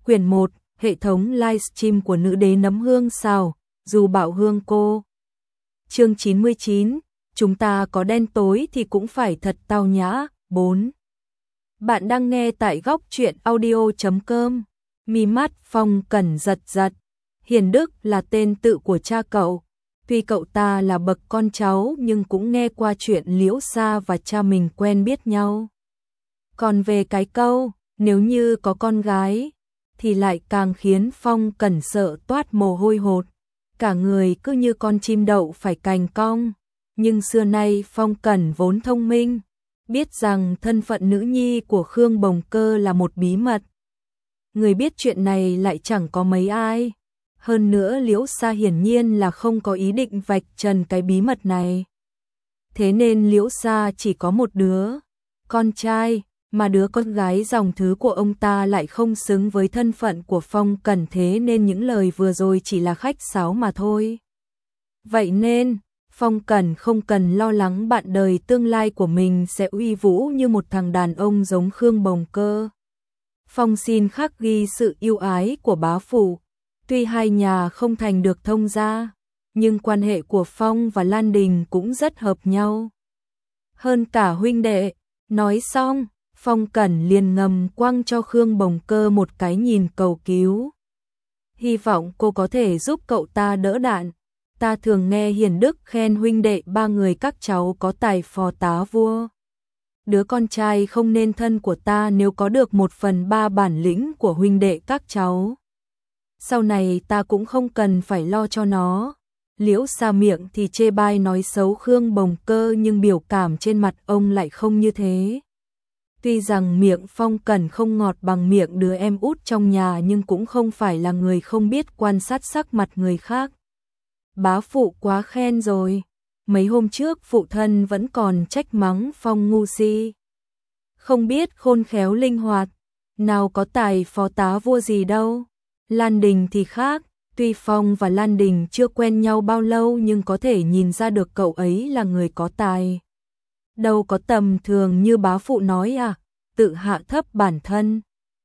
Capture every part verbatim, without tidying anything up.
Quyển một, hệ thống livestream của nữ đế nấm hương xào, dù bảo hương cô. Chương chín mươi chín, chúng ta có đen tối thì cũng phải thật tao nhã. bốn. Bạn đang nghe tại góc truyện audio chấm com. Mi mắt Phong Cẩn giật giật. Hiền Đức là tên tự của cha cậu. Tuy cậu ta là bậc con cháu nhưng cũng nghe qua chuyện Liễu Sa và cha mình quen biết nhau. Còn về cái câu, nếu như có con gái, thì lại càng khiến Phong Cẩn sợ toát mồ hôi hột. Cả người cứ như con chim đậu phải cành cong. Nhưng xưa nay Phong Cẩn vốn thông minh, biết rằng thân phận nữ nhi của Khương Bồng Cơ là một bí mật. Người biết chuyện này lại chẳng có mấy ai. Hơn nữa Liễu Sa hiển nhiên là không có ý định vạch trần cái bí mật này. Thế nên Liễu Sa chỉ có một đứa con trai, mà đứa con gái dòng thứ của ông ta lại không xứng với thân phận của Phong Cẩn, thế nên những lời vừa rồi chỉ là khách sáo mà thôi. Vậy nên, Phong Cẩn không cần lo lắng bạn đời tương lai của mình sẽ uy vũ như một thằng đàn ông giống Khương Bồng Cơ. Phong xin khắc ghi sự yêu ái của bá phụ. Tuy hai nhà không thành được thông gia, nhưng quan hệ của Phong và Lan Đình cũng rất hợp nhau. Hơn cả huynh đệ. Nói xong, Phong Cẩn liền ngầm quăng cho Khương Bồng Cơ một cái nhìn cầu cứu. Hy vọng cô có thể giúp cậu ta đỡ đạn. Ta thường nghe Hiền Đức khen huynh đệ ba người các cháu có tài phò tá vua. Đứa con trai không nên thân của ta nếu có được một phần ba bản lĩnh của huynh đệ các cháu. Sau này ta cũng không cần phải lo cho nó. Liễu Sa miệng thì chê bai nói xấu Khương Bồng Cơ nhưng biểu cảm trên mặt ông lại không như thế. Tuy rằng miệng Phong Cẩn không ngọt bằng miệng đứa em út trong nhà nhưng cũng không phải là người không biết quan sát sắc mặt người khác. Bá phụ quá khen rồi. Mấy hôm trước phụ thân vẫn còn trách mắng Phong ngu si. Không biết khôn khéo linh hoạt. Nào có tài phó tá vua gì đâu. Lan Đình thì khác. Tuy Phong và Lan Đình chưa quen nhau bao lâu nhưng có thể nhìn ra được cậu ấy là người có tài. Đâu có tầm thường như bá phụ nói à, tự hạ thấp bản thân.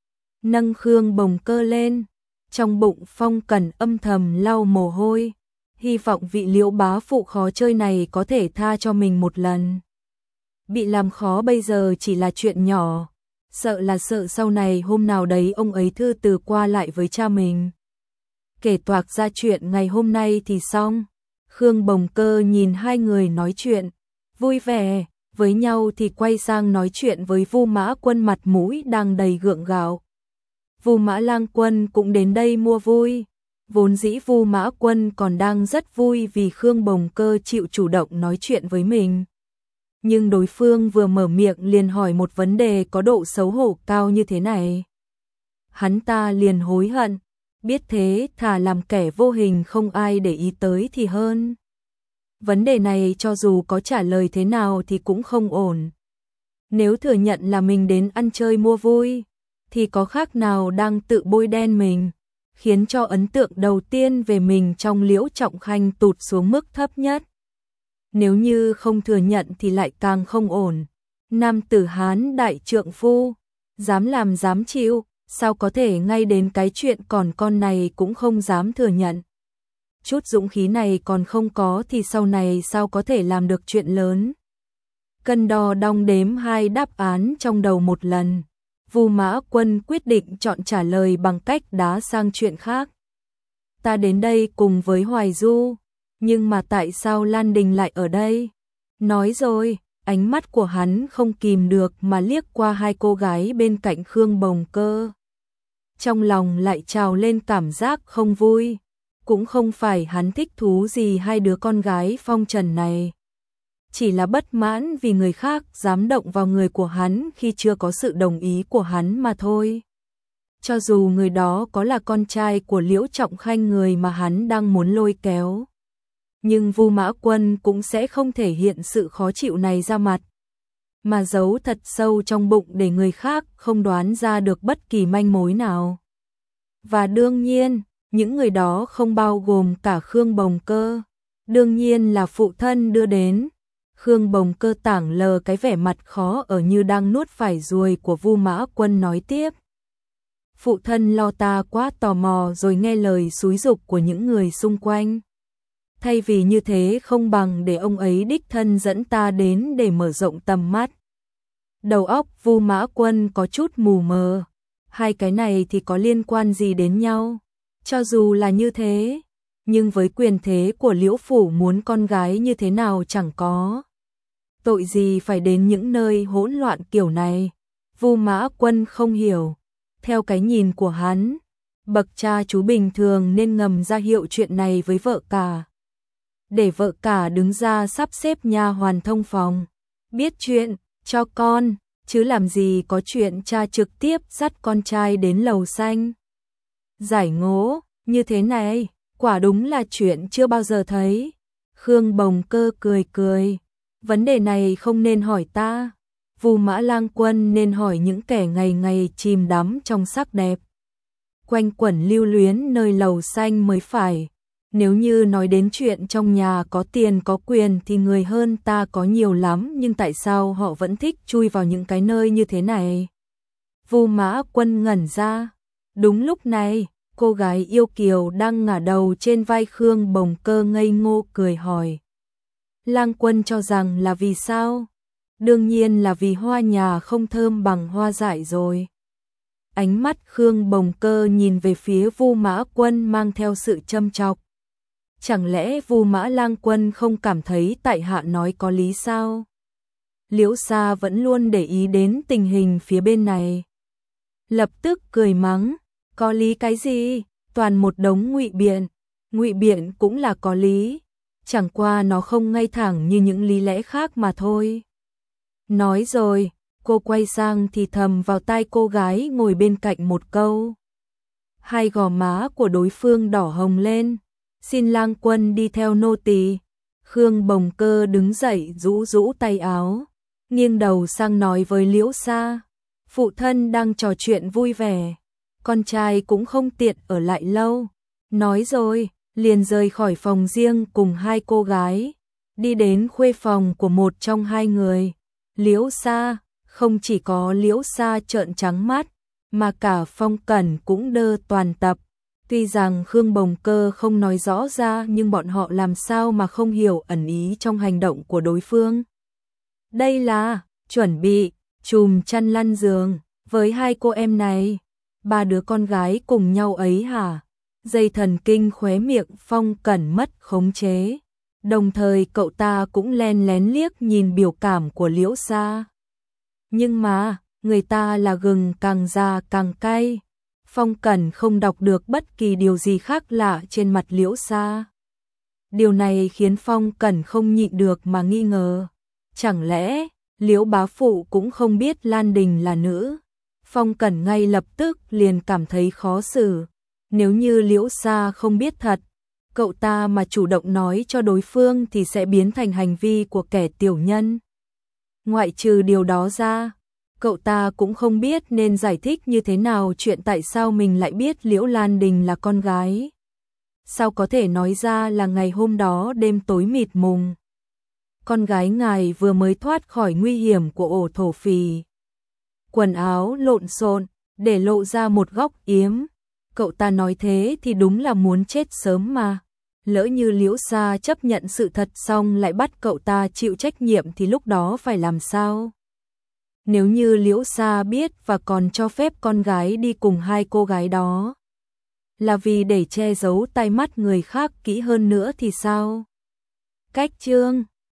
Nâng Khương Bồng Cơ lên, trong bụng Phong Cẩn âm thầm lau mồ hôi, hy vọng vị Liễu bá phụ khó chơi này có thể tha cho mình một lần. Bị làm khó bây giờ chỉ là chuyện nhỏ, sợ là sợ sau này hôm nào đấy ông ấy thư từ qua lại với cha mình. Kể toạc ra chuyện ngày hôm nay thì xong. Khương Bồng Cơ nhìn hai người nói chuyện vui vẻ với nhau thì quay sang nói chuyện với Vu Mã Quân mặt mũi đang đầy gượng gạo. Vu Mã Lang Quân cũng đến đây mua vui. Vốn dĩ Vu Mã Quân còn đang rất vui vì Khương Bồng Cơ chịu chủ động nói chuyện với mình. Nhưng đối phương vừa mở miệng liền hỏi một vấn đề có độ xấu hổ cao như thế này. Hắn ta liền hối hận. Biết thế thà làm kẻ vô hình không ai để ý tới thì hơn. Vấn đề này cho dù có trả lời thế nào thì cũng không ổn. Nếu thừa nhận là mình đến ăn chơi mua vui, thì có khác nào đang tự bôi đen mình, khiến cho ấn tượng đầu tiên về mình trong Liễu Trọng Khanh tụt xuống mức thấp nhất. Nếu như không thừa nhận thì lại càng không ổn. Nam tử Hán đại trượng phu, dám làm dám chịu. Sao có thể ngay đến cái chuyện còn con này cũng không dám thừa nhận. Chút dũng khí này còn không có thì sau này sao có thể làm được chuyện lớn. Cân đo đong đếm hai đáp án trong đầu một lần. Vu Mã Quân quyết định chọn trả lời bằng cách đá sang chuyện khác. Ta đến đây cùng với Hoài Du, nhưng mà tại sao Lan Đình lại ở đây? Nói rồi, ánh mắt của hắn không kìm được mà liếc qua hai cô gái bên cạnh Khương Bồng Cơ. Trong lòng lại trào lên cảm giác không vui. Cũng không phải hắn thích thú gì hai đứa con gái phong trần này. Chỉ là bất mãn vì người khác dám động vào người của hắn khi chưa có sự đồng ý của hắn mà thôi. Cho dù người đó có là con trai của Liễu Trọng Khanh, người mà hắn đang muốn lôi kéo. Nhưng Vu Mã Quân cũng sẽ không thể hiện sự khó chịu này ra mặt, mà giấu thật sâu trong bụng để người khác không đoán ra được bất kỳ manh mối nào. Và đương nhiên, những người đó không bao gồm cả Khương Bồng Cơ. Đương nhiên là phụ thân đưa đến. Khương Bồng Cơ tảng lờ cái vẻ mặt khó ở như đang nuốt phải ruồi của Vu Mã Quân nói tiếp. phụ thân lo ta quá tò mò rồi nghe lời xúi giục của những người xung quanh. Thay vì như thế không bằng để ông ấy đích thân dẫn ta đến để mở rộng tầm mắt. Đầu óc Vu Mã Quân có chút mù mờ, hai cái này thì có liên quan gì đến nhau? Cho dù là như thế, nhưng với quyền thế của Liễu phủ muốn con gái như thế nào chẳng có. Tội gì phải đến những nơi hỗn loạn kiểu này? Vu Mã Quân không hiểu. Theo cái nhìn của hắn, bậc cha chú bình thường nên ngầm ra hiệu chuyện này với vợ cả. Để vợ cả đứng ra sắp xếp nha hoàn thông phòng. Biết chuyện, cho con, chứ làm gì có chuyện cha trực tiếp dắt con trai đến lầu xanh. Giải ngố, như thế này, quả đúng là chuyện chưa bao giờ thấy. Khương Bồng Cơ cười cười. Vấn đề này không nên hỏi ta. Vu Mã Lang Quân nên hỏi những kẻ ngày ngày chìm đắm trong sắc đẹp, quanh quẩn lưu luyến nơi lầu xanh mới phải. Nếu như nói đến chuyện trong nhà có tiền có quyền thì người hơn ta có nhiều lắm, nhưng tại sao họ vẫn thích chui vào những cái nơi như thế này? Vu Mã Quân ngẩn ra. Đúng lúc này, cô gái yêu kiều đang ngả đầu trên vai Khương Bồng Cơ ngây ngô cười hỏi. Lang Quân cho rằng là vì sao? Đương nhiên là vì hoa nhà không thơm bằng hoa dại rồi. Ánh mắt Khương Bồng Cơ nhìn về phía Vu Mã Quân mang theo sự châm chọc. Chẳng lẽ Vu Mã Lang Quân không cảm thấy tại hạ nói có lý sao? Liễu Sa vẫn luôn để ý đến tình hình phía bên này. Lập tức cười mắng, có lý cái gì? Toàn một đống ngụy biện. Ngụy biện cũng là có lý, chẳng qua nó không ngay thẳng như những lý lẽ khác mà thôi. Nói rồi, cô quay sang thì thầm vào tai cô gái ngồi bên cạnh một câu. Hai gò má của đối phương đỏ hồng lên. Xin Lang Quân đi theo nô tỳ. Khương Bồng Cơ đứng dậy rũ rũ tay áo, nghiêng đầu sang nói với Liễu Sa. Phụ thân đang trò chuyện vui vẻ, con trai cũng không tiện ở lại lâu. Nói rồi, liền rời khỏi phòng riêng cùng hai cô gái, đi đến khuê phòng của một trong hai người. Liễu Sa, không chỉ có Liễu Sa trợn trắng mắt, mà cả Phong Cẩn cũng đơ toàn tập. Tuy rằng Khương Bồng Cơ không nói rõ ra nhưng bọn họ làm sao mà không hiểu ẩn ý trong hành động của đối phương. Đây là chuẩn bị chùm chăn lăn giường với hai cô em này, ba đứa con gái cùng nhau ấy hả? Dây thần kinh khóe miệng Phong Cẩn mất khống chế. Đồng thời cậu ta cũng len lén liếc nhìn biểu cảm của Liễu Sa. Nhưng mà, người ta là gừng càng già càng cay. Phong Cẩn không đọc được bất kỳ điều gì khác lạ trên mặt Liễu Sa. Điều này khiến Phong Cẩn không nhịn được mà nghi ngờ. Chẳng lẽ, Liễu bá phụ cũng không biết Lan Đình là nữ? Phong Cẩn ngay lập tức liền cảm thấy khó xử. Nếu như Liễu Sa không biết thật, cậu ta mà chủ động nói cho đối phương thì sẽ biến thành hành vi của kẻ tiểu nhân. Ngoại trừ điều đó ra, cậu ta cũng không biết nên giải thích như thế nào chuyện tại sao mình lại biết Liễu Lan Đình là con gái. Sao có thể nói ra là ngày hôm đó đêm tối mịt mùng, con gái ngài vừa mới thoát khỏi nguy hiểm của ổ thổ phì. Quần áo lộn xộn, để lộ ra một góc yếm. Cậu ta nói thế thì đúng là muốn chết sớm mà. Lỡ như Liễu Sa chấp nhận sự thật xong lại bắt cậu ta chịu trách nhiệm thì lúc đó phải làm sao? Nếu như Liễu Sa biết và còn cho phép con gái đi cùng hai cô gái đó, là vì để che giấu tai mắt người khác kỹ hơn nữa thì sao? Cách chương